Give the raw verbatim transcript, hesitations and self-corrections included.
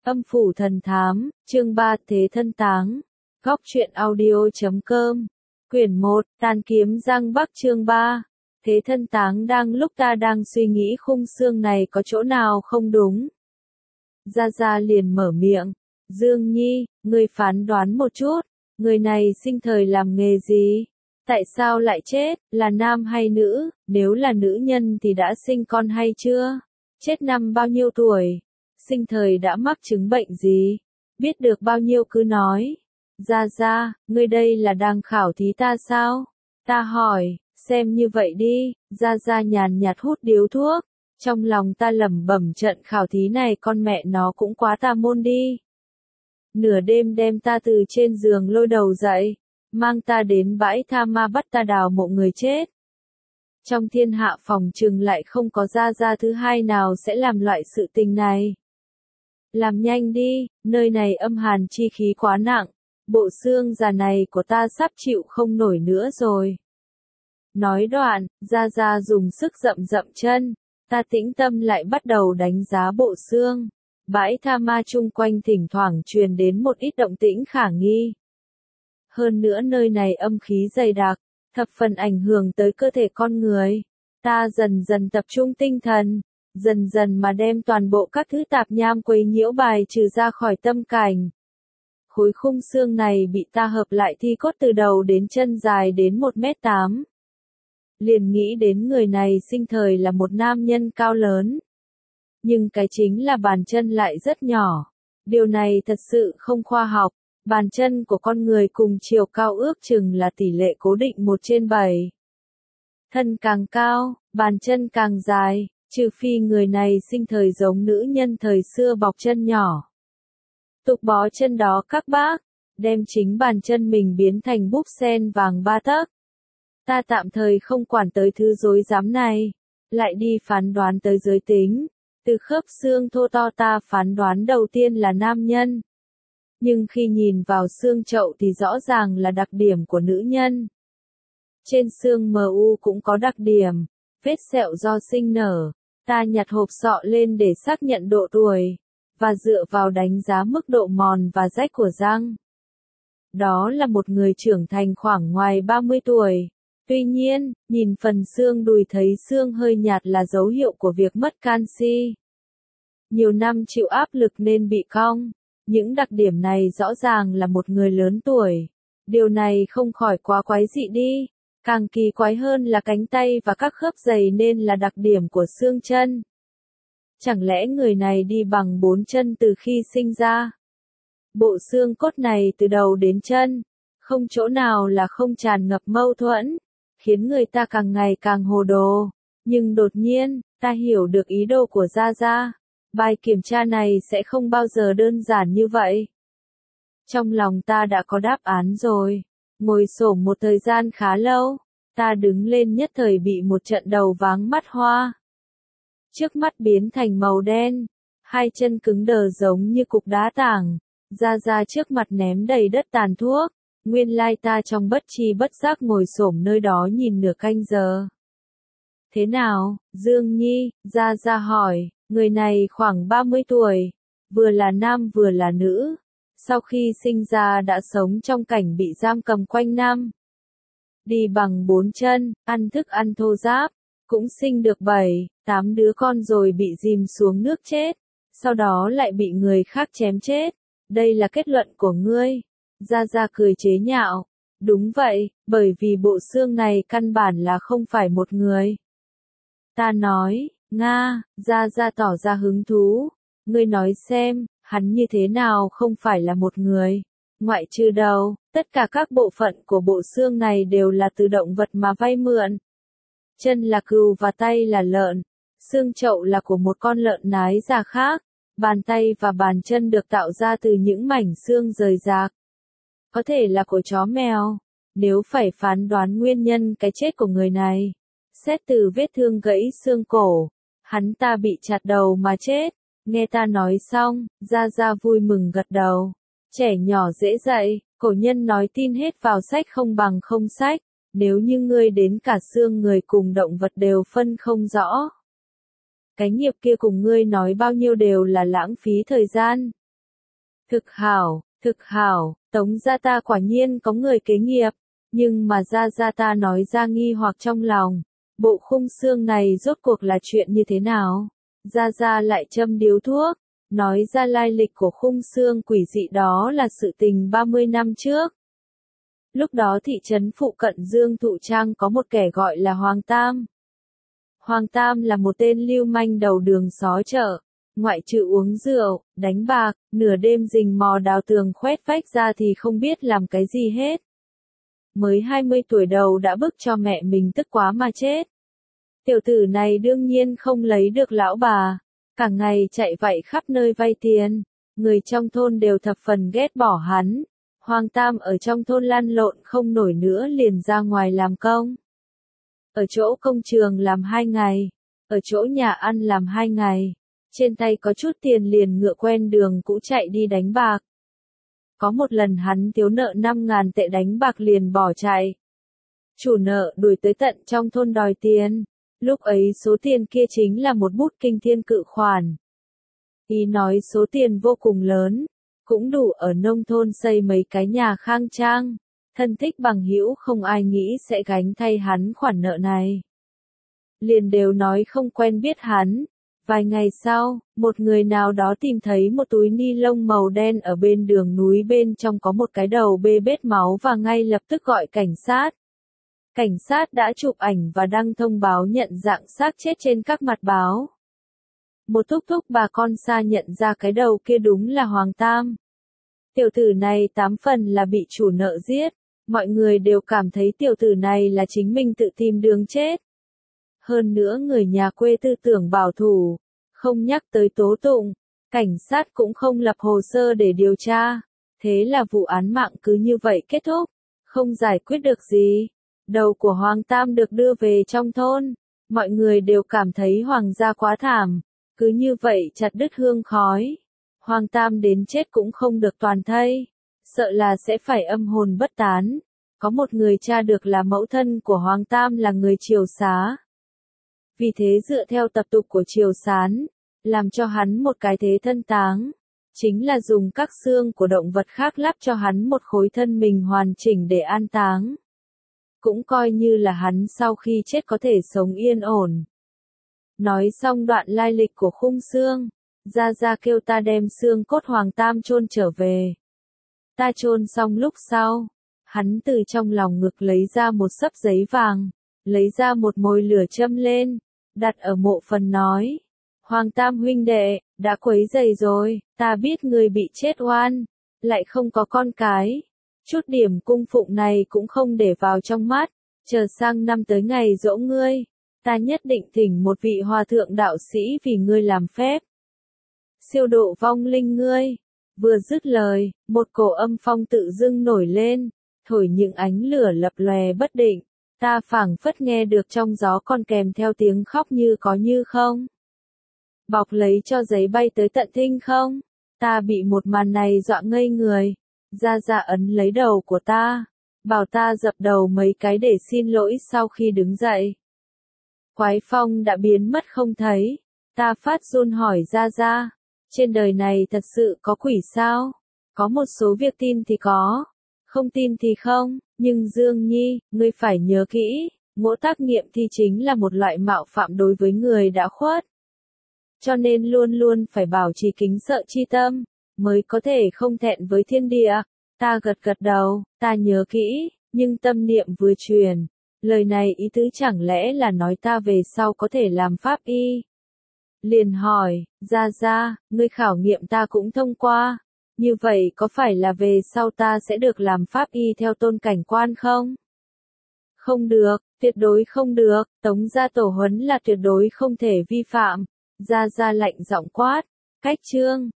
Âm phủ thần thám, chương ba Thế thân táng. Góc truyện audio.com. Quyển một, Tàn kiếm Giang Bắc chương ba. Thế thân táng. Đang lúc ta đang suy nghĩ khung xương này có chỗ nào không đúng. Gia Gia liền mở miệng. Dương Nhi, ngươi phán đoán một chút, người này sinh thời làm nghề gì? Tại sao lại chết, là nam hay nữ? Nếu là nữ nhân thì đã sinh con hay chưa? Chết năm bao nhiêu tuổi? Sinh thời đã mắc chứng bệnh gì? Biết được bao nhiêu cứ nói. Gia Gia, ngươi đây là đang khảo thí ta sao? Ta hỏi, xem như vậy đi. Gia Gia nhàn nhạt hút điếu thuốc. Trong lòng ta lẩm bẩm, trận khảo thí này con mẹ nó cũng quá tà môn đi. Nửa đêm đem ta từ trên giường lôi đầu dậy, mang ta đến bãi tha ma bắt ta đào mộ người chết. Trong thiên hạ phòng trừng lại không có Gia Gia thứ hai nào sẽ làm loại sự tình này. Làm nhanh đi, nơi này âm hàn chi khí quá nặng, bộ xương già này của ta sắp chịu không nổi nữa rồi. Nói đoạn, Gia Gia dùng sức dậm dậm chân, ta tĩnh tâm lại bắt đầu đánh giá bộ xương. Bãi tha ma chung quanh thỉnh thoảng truyền đến một ít động tĩnh khả nghi. Hơn nữa nơi này âm khí dày đặc, thập phần ảnh hưởng tới cơ thể con người. Ta dần dần tập trung tinh thần, dần dần mà đem toàn bộ các thứ tạp nham quấy nhiễu bài trừ ra khỏi tâm cảnh. Khối khung xương này bị ta hợp lại thi cốt từ đầu đến chân dài đến một mét tám. Liền nghĩ đến người này sinh thời là một nam nhân cao lớn. Nhưng cái chính là bàn chân lại rất nhỏ. Điều này thật sự không khoa học. Bàn chân của con người cùng chiều cao ước chừng là tỷ lệ cố định một trên bảy. Thân càng cao, bàn chân càng dài, trừ phi người này sinh thời giống nữ nhân thời xưa bọc chân nhỏ. Tục bó chân đó các bác, đem chính bàn chân mình biến thành búp sen vàng ba tấc. Ta tạm thời không quản tới thứ rối rắm này, lại đi phán đoán tới giới tính. Từ khớp xương thô to ta phán đoán đầu tiên là nam nhân. Nhưng khi nhìn vào xương chậu thì rõ ràng là đặc điểm của nữ nhân. Trên xương em u cũng có đặc điểm, vết sẹo do sinh nở. Ta nhặt hộp sọ lên để xác nhận độ tuổi, và dựa vào đánh giá mức độ mòn và rách của răng. Đó là một người trưởng thành khoảng ngoài ba mươi tuổi. Tuy nhiên, nhìn phần xương đùi thấy xương hơi nhạt là dấu hiệu của việc mất canxi. Nhiều năm chịu áp lực nên bị cong. Những đặc điểm này rõ ràng là một người lớn tuổi. Điều này không khỏi quá quái dị đi. Càng kỳ quái hơn là cánh tay và các khớp giày nên là đặc điểm của xương chân. Chẳng lẽ người này đi bằng bốn chân từ khi sinh ra? Bộ xương cốt này từ đầu đến chân, không chỗ nào là không tràn ngập mâu thuẫn, khiến người ta càng ngày càng hồ đồ. Nhưng đột nhiên, ta hiểu được ý đồ của Gia Gia. Bài kiểm tra này sẽ không bao giờ đơn giản như vậy. Trong lòng ta đã có đáp án rồi. Ngồi xổm một thời gian khá lâu, ta đứng lên nhất thời bị một trận đầu váng mắt hoa. Trước mắt biến thành màu đen, hai chân cứng đờ giống như cục đá tảng. Gia Gia trước mặt ném đầy đất tàn thuốc. Nguyên lai ta trong bất tri bất giác ngồi xổm nơi đó nhìn nửa canh giờ. Thế nào, Dương Nhi? Gia Gia hỏi. Người này khoảng ba mươi tuổi, vừa là nam vừa là nữ. Sau khi sinh ra đã sống trong cảnh bị giam cầm quanh năm. Đi bằng bốn chân, ăn thức ăn thô ráp, cũng sinh được bảy, tám đứa con rồi bị dìm xuống nước chết. Sau đó lại bị người khác chém chết. Đây là kết luận của ngươi. Gia Gia cười chế nhạo. Đúng vậy, bởi vì bộ xương này căn bản là không phải một người. Ta nói. Nga, Gia Gia tỏ ra hứng thú. Ngươi nói xem, hắn như thế nào không phải là một người. Ngoại trừ đầu, tất cả các bộ phận của bộ xương này đều là từ động vật mà vay mượn. Chân là cừu và tay là lợn. Xương chậu là của một con lợn nái già khác. Bàn tay và bàn chân được tạo ra từ những mảnh xương rời rạc. Có thể là của chó mèo. Nếu phải phán đoán nguyên nhân cái chết của người này, xét từ vết thương gãy xương cổ, hắn ta bị chặt đầu mà chết. Nghe ta nói xong, Gia Gia vui mừng gật đầu. Trẻ nhỏ dễ dạy, cổ nhân nói tin hết vào sách không bằng không sách. Nếu như ngươi đến cả xương người cùng động vật đều phân không rõ, cái nghiệp kia cùng ngươi nói bao nhiêu đều là lãng phí thời gian. Thực hảo, thực hảo, Tống gia ta quả nhiên có người kế nghiệp, nhưng mà gia gia ta nói ra nghi hoặc trong lòng, bộ khung xương này rốt cuộc là chuyện như thế nào? Gia gia lại châm điếu thuốc, nói ra lai lịch của khung xương quỷ dị đó là sự tình ba mươi năm trước. Lúc đó thị trấn phụ cận Dương Thụ Trang có một kẻ gọi là Hoàng Tam. Hoàng Tam là một tên lưu manh đầu đường xó chợ, ngoại trừ uống rượu, đánh bạc, nửa đêm rình mò đào tường khoét vách ra thì không biết làm cái gì hết. Mới hai mươi tuổi đầu đã bức cho mẹ mình tức quá mà chết. Tiểu tử này đương nhiên không lấy được lão bà, cả ngày chạy vạy khắp nơi vay tiền, người trong thôn đều thập phần ghét bỏ hắn. Hoàng Tam ở trong thôn lăn lộn không nổi nữa liền ra ngoài làm công. Ở chỗ công trường làm hai ngày, ở chỗ nhà ăn làm hai ngày, trên tay có chút tiền liền ngựa quen đường cũ chạy đi đánh bạc. Có một lần hắn thiếu nợ năm ngàn tệ đánh bạc liền bỏ chạy. Chủ nợ đuổi tới tận trong thôn đòi tiền, lúc ấy số tiền kia chính là một bút kinh thiên cự khoản. Ý nói số tiền vô cùng lớn, cũng đủ ở nông thôn xây mấy cái nhà khang trang, thân thích bằng hữu không ai nghĩ sẽ gánh thay hắn khoản nợ này. Liền đều nói không quen biết hắn. Vài ngày sau, một người nào đó tìm thấy một túi ni lông màu đen ở bên đường núi, bên trong có một cái đầu bê bết máu và ngay lập tức gọi cảnh sát. Cảnh sát đã chụp ảnh và đăng thông báo nhận dạng xác chết trên các mặt báo. Một thúc thúc bà con xa nhận ra cái đầu kia đúng là Hoàng Tam. Tiểu tử này tám phần là bị chủ nợ giết, mọi người đều cảm thấy tiểu tử này là chính mình tự tìm đường chết. Hơn nữa người nhà quê tư tưởng bảo thủ, không nhắc tới tố tụng, cảnh sát cũng không lập hồ sơ để điều tra, thế là vụ án mạng cứ như vậy kết thúc, không giải quyết được gì. Đầu của Hoàng Tam được đưa về trong thôn, mọi người đều cảm thấy Hoàng gia quá thảm, cứ như vậy chặt đứt hương khói. Hoàng Tam đến chết cũng không được toàn thây, sợ là sẽ phải âm hồn bất tán. Có một người tra được là mẫu thân của Hoàng Tam là người Triều Xá. Vì thế dựa theo tập tục của Triều Sán, làm cho hắn một cái thế thân táng, chính là dùng các xương của động vật khác lắp cho hắn một khối thân mình hoàn chỉnh để an táng. Cũng coi như là hắn sau khi chết có thể sống yên ổn. Nói xong đoạn lai lịch của khung xương, Gia Gia kêu ta đem xương cốt Hoàng Tam chôn trở về. Ta chôn xong lúc sau, hắn từ trong lòng ngực lấy ra một xấp giấy vàng, lấy ra một mồi lửa châm lên, đặt ở mộ phần nói. Hoàng Tam huynh đệ, đã quấy rầy rồi, ta biết người bị chết oan, lại không có con cái. Chút điểm cung phụng này cũng không để vào trong mắt, chờ sang năm tới ngày giỗ ngươi, ta nhất định thỉnh một vị hòa thượng đạo sĩ vì ngươi làm phép. Siêu độ vong linh ngươi. Vừa dứt lời, một cổ âm phong tự dưng nổi lên, thổi những ánh lửa lập lòe bất định. Ta phảng phất nghe được trong gió còn kèm theo tiếng khóc như có như không. Bọc lấy cho giấy bay tới tận thinh không. Ta bị một màn này dọa ngây người. Gia Gia ấn lấy đầu của ta, bảo ta dập đầu mấy cái để xin lỗi sau khi đứng dậy. Quái phong đã biến mất không thấy. Ta phát run hỏi Gia Gia, trên đời này thật sự có quỷ sao? Có một số việc tin thì có, không tin thì không, nhưng Dương Nhi, ngươi phải nhớ kỹ, ngỗ tác nghiệm thì chính là một loại mạo phạm đối với người đã khuất. Cho nên luôn luôn phải bảo trì kính sợ chi tâm, mới có thể không thẹn với thiên địa. Ta gật gật đầu, ta nhớ kỹ, nhưng tâm niệm vừa truyền. Lời này ý tứ chẳng lẽ là nói ta về sau có thể làm pháp y? Liền hỏi, Gia Gia, ngươi khảo nghiệm ta cũng thông qua. Như vậy có phải là về sau ta sẽ được làm pháp y theo tôn cảnh quan không? Không được, tuyệt đối không được, Tống gia tổ huấn là tuyệt đối không thể vi phạm. Gia Gia lạnh giọng quát, cách chương.